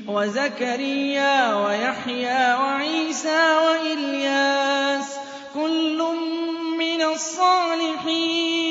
وَزَكَرِيَّا وَيَحْيَىٰ وَعِيسَىٰ وَإِلْيَاسَ ۖ كُلٌّ مِّنَ الصَّالِحِينَ